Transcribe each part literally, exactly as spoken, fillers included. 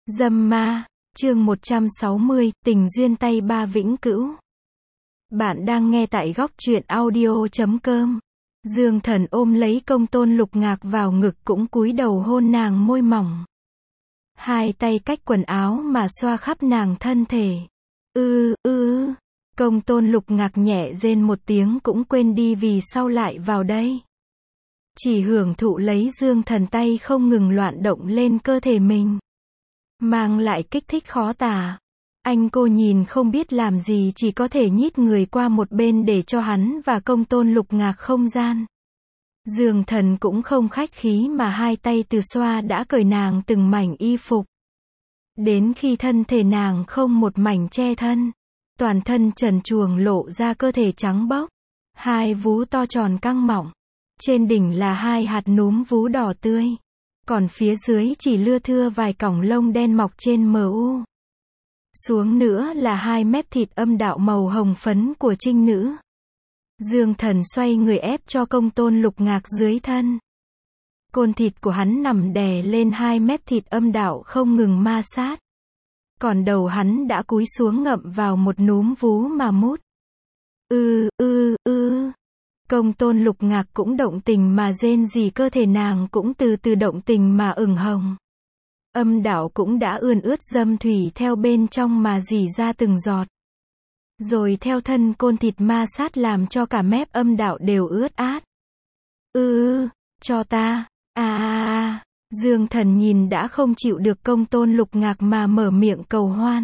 Dâm ma, chương một trăm sáu mươi, tình duyên tay ba vĩnh cửu. Bạn đang nghe tại góc truyện audio chấm com. Dương Thần ôm lấy Công Tôn Lục Ngạc vào ngực cũng cúi đầu hôn nàng môi mỏng. Hai tay cách quần áo mà xoa khắp nàng thân thể. Ư, ư, ư. Công Tôn Lục Ngạc nhẹ rên một tiếng cũng quên đi vì sao lại vào đây. Chỉ hưởng thụ lấy Dương Thần tay không ngừng loạn động lên cơ thể mình. Mang lại kích thích khó tả. Anh cô nhìn không biết làm gì chỉ có thể nhích người qua một bên để cho hắn và Công Tôn Lục Ngạc không gian. Dương Thần cũng không khách khí mà hai tay từ xoa đã cởi nàng từng mảnh y phục. Đến khi thân thể nàng không một mảnh che thân. Toàn thân trần truồng lộ ra cơ thể trắng bóc. Hai vú to tròn căng mọng. Trên đỉnh là hai hạt núm vú đỏ tươi. Còn phía dưới chỉ lưa thưa vài cọng lông đen mọc trên mờ u. Xuống nữa là hai mép thịt âm đạo màu hồng phấn của trinh nữ. Dương Thần xoay người ép cho Công Tôn Lục Ngạc dưới thân. Côn thịt của hắn nằm đè lên hai mép thịt âm đạo không ngừng ma sát. Còn đầu hắn đã cúi xuống ngậm vào một núm vú mà mút. Ư, ư, ư. Công Tôn Lục Ngạc cũng động tình mà rên rỉ, cơ thể nàng cũng từ từ động tình mà ửng hồng. Âm đạo cũng đã ươn ướt dâm thủy theo bên trong mà rỉ ra từng giọt. Rồi theo thân côn thịt ma sát làm cho cả mép âm đạo đều ướt át. Ư, cho ta, a a a. Dương Thần nhìn đã không chịu được Công Tôn Lục Ngạc mà mở miệng cầu hoan.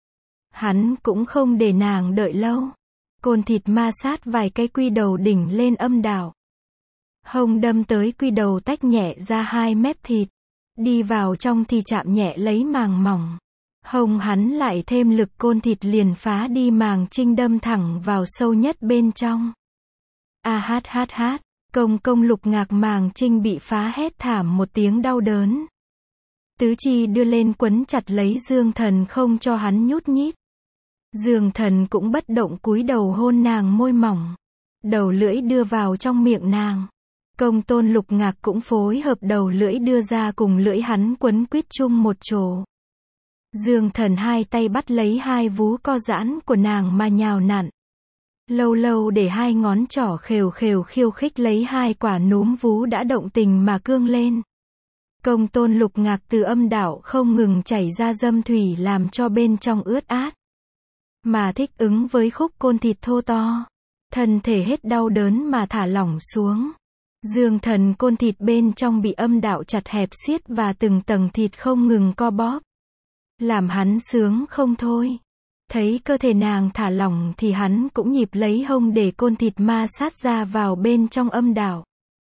Hắn cũng không để nàng đợi lâu. Côn thịt ma sát vài cái quy đầu đỉnh lên âm đạo. Hông đâm tới quy đầu tách nhẹ ra hai mép thịt. Đi vào trong thì chạm nhẹ lấy màng mỏng. Hông hắn lại thêm lực, côn thịt liền phá đi màng trinh đâm thẳng vào sâu nhất bên trong. A hát hát hát. Công Công Lục Ngạc màng trinh bị phá hét thảm một tiếng đau đớn. Tứ chi đưa lên quấn chặt lấy Dương Thần không cho hắn nhút nhít. Dương Thần cũng bất động cúi đầu hôn nàng môi mỏng. Đầu lưỡi đưa vào trong miệng nàng. Công Tôn Lục Ngạc cũng phối hợp đầu lưỡi đưa ra cùng lưỡi hắn quấn quýt chung một chỗ. Dương Thần hai tay bắt lấy hai vú co giãn của nàng mà nhào nặn. Lâu lâu để hai ngón trỏ khều khều khiêu khích lấy hai quả núm vú đã động tình mà cương lên. Công Tôn Lục Ngạc từ âm đạo không ngừng chảy ra dâm thủy làm cho bên trong ướt át. Mà thích ứng với khúc côn thịt thô to. Thân thể hết đau đớn mà thả lỏng xuống. Dương Thần côn thịt bên trong bị âm đạo chặt hẹp siết và từng tầng thịt không ngừng co bóp. Làm hắn sướng không thôi. Thấy cơ thể nàng thả lỏng thì hắn cũng nhịp lấy hông để côn thịt ma sát ra vào bên trong âm đạo.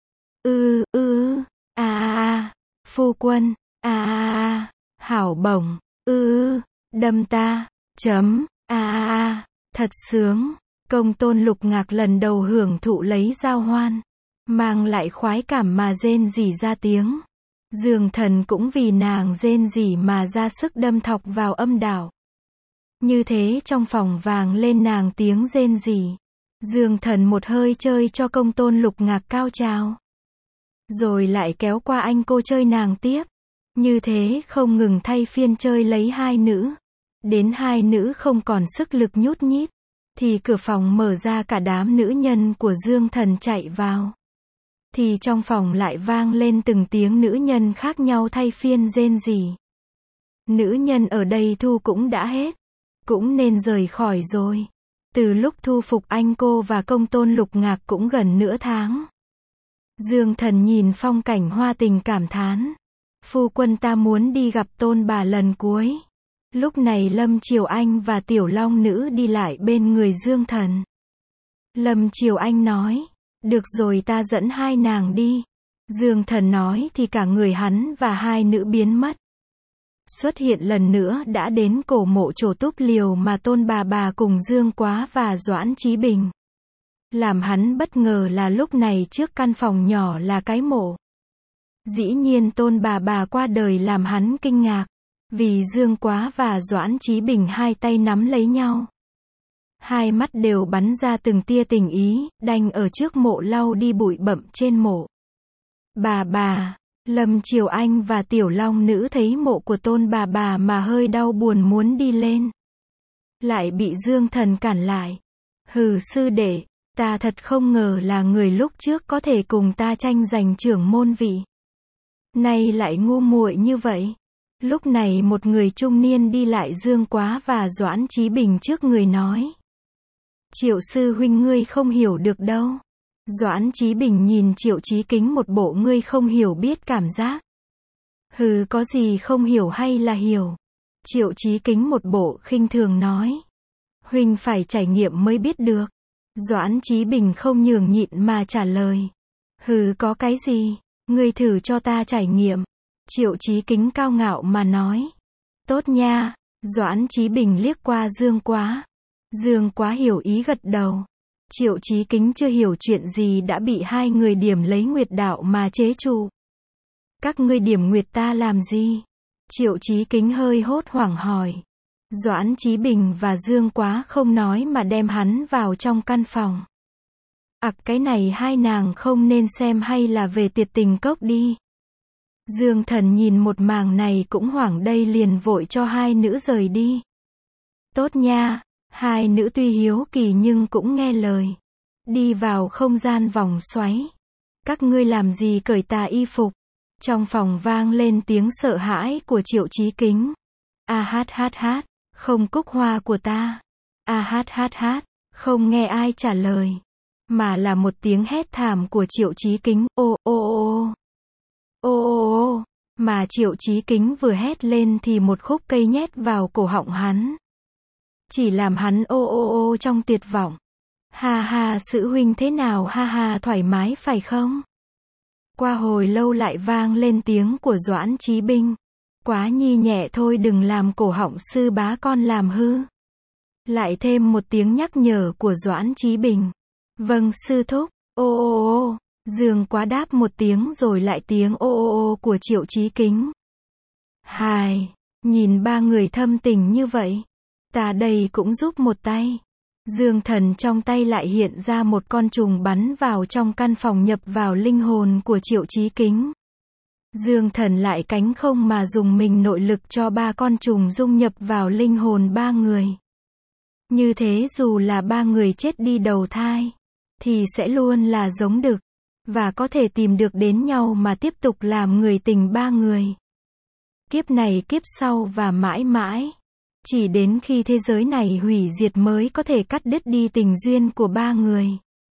Ư, ư, a a a, phu quân, a a a, hảo bổng, ư, đâm ta, chấm, a a a, thật sướng. Công Tôn Lục Ngạc lần đầu hưởng thụ lấy giao hoan. Mang lại khoái cảm mà rên rỉ ra tiếng. Dương Thần cũng vì nàng rên rỉ mà ra sức đâm thọc vào âm đạo. Như thế trong phòng vàng lên nàng tiếng rên rỉ. Dương Thần một hơi chơi cho Công Tôn Lục Ngạc cao trào. Rồi lại kéo qua anh cô chơi nàng tiếp. Như thế không ngừng thay phiên chơi lấy hai nữ. Đến hai nữ không còn sức lực nhút nhít. Thì cửa phòng mở ra, cả đám nữ nhân của Dương Thần chạy vào. Thì trong phòng lại vang lên từng tiếng nữ nhân khác nhau thay phiên rên rỉ. Nữ nhân ở đây thu cũng đã hết. Cũng nên rời khỏi rồi. Từ lúc thu phục anh cô và Công Tôn Lục Ngạc cũng gần nửa tháng. Dương Thần nhìn phong cảnh hoa tình cảm thán. Phu quân ta muốn đi gặp Tôn bà lần cuối. Lúc này Lâm Triều Anh và Tiểu Long Nữ đi lại bên người Dương Thần. Lâm Triều Anh nói. Được rồi, ta dẫn hai nàng đi. Dương Thần nói thì cả người hắn và hai nữ biến mất. Xuất hiện lần nữa đã đến cổ mộ Trổ Túc Liều mà Tôn bà bà cùng Dương Quá và Doãn Chí Bình. Làm hắn bất ngờ là lúc này trước căn phòng nhỏ là cái mộ. Dĩ nhiên Tôn bà bà qua đời làm hắn kinh ngạc. Vì Dương Quá và Doãn Chí Bình hai tay nắm lấy nhau. Hai mắt đều bắn ra từng tia tình ý, đành ở trước mộ lau đi bụi bặm trên mộ. Bà bà, Lâm Triều Anh và Tiểu Long Nữ thấy mộ của Tôn bà bà mà hơi đau buồn muốn đi lên. Lại bị Dương Thần cản lại. Hừ sư đệ, ta thật không ngờ là người lúc trước có thể cùng ta tranh giành trưởng môn vị. Nay lại ngu muội như vậy. Lúc này một người trung niên đi lại Dương Quá và Doãn Chí Bình trước người nói. Triệu sư huynh ngươi không hiểu được đâu. Doãn Chí Bình nhìn Triệu Chí Kính một bộ ngươi không hiểu biết cảm giác. Hừ có gì không hiểu hay là hiểu. Triệu Chí Kính một bộ khinh thường nói. Huynh phải trải nghiệm mới biết được. Doãn Chí Bình không nhường nhịn mà trả lời. Hừ có cái gì, ngươi thử cho ta trải nghiệm. Triệu Chí Kính cao ngạo mà nói. Tốt nha. Doãn Chí Bình liếc qua Dương Quá. Dương Quá hiểu ý gật đầu. Triệu Chí Kính chưa hiểu chuyện gì đã bị hai người điểm lấy nguyệt đạo mà chế trụ. Các ngươi điểm nguyệt ta làm gì? Triệu Chí Kính hơi hốt hoảng hỏi. Doãn Chí Bình và Dương Quá không nói mà đem hắn vào trong căn phòng. Ặc cái này hai nàng không nên xem hay là về tiệt tình cốc đi. Dương Thần nhìn một màn này cũng hoảng đây liền vội cho hai nữ rời đi. Tốt nha, hai nữ tuy hiếu kỳ nhưng cũng nghe lời. Đi vào không gian vòng xoáy. Các ngươi làm gì cởi tà y phục? Trong phòng vang lên tiếng sợ hãi của Triệu Chí Kính. A hát hát hát, không cúc hoa của ta. A hát hát hát, không nghe ai trả lời. Mà là một tiếng hét thảm của Triệu Chí Kính, ô ô ô. Ô ô ô, mà Triệu Chí Kính vừa hét lên thì một khúc cây nhét vào cổ họng hắn. Chỉ làm hắn ô ô ô trong tuyệt vọng. Ha ha sự huynh thế nào ha ha thoải mái phải không? Qua hồi lâu lại vang lên tiếng của Doãn Chí Bình. Quá nhi nhẹ thôi đừng làm cổ họng sư bá con làm hư. Lại thêm một tiếng nhắc nhở của Doãn Chí Bình. Vâng sư thúc, ô ô ô, Dương Quá đáp một tiếng rồi lại tiếng ô ô ô của Triệu Chí Kính. Hài, nhìn ba người thâm tình như vậy. Ta đây cũng giúp một tay. Dương Thần trong tay lại hiện ra một con trùng bắn vào trong căn phòng nhập vào linh hồn của Triệu Chí Kính. Dương Thần lại cánh không mà dùng mình nội lực cho ba con trùng dung nhập vào linh hồn ba người. Như thế dù là ba người chết đi đầu thai, thì sẽ luôn là giống đực, và có thể tìm được đến nhau mà tiếp tục làm người tình ba người. Kiếp này kiếp sau và mãi mãi. Chỉ đến khi thế giới này hủy diệt mới có thể cắt đứt đi tình duyên của ba người.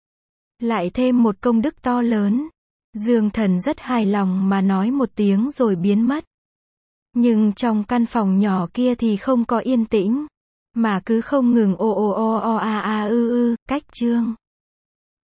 Lại thêm một công đức to lớn. Dương Thần rất hài lòng mà nói một tiếng rồi biến mất. Nhưng trong căn phòng nhỏ kia thì không có yên tĩnh, mà cứ không ngừng ô ô ô o a a ư ư, cách chương.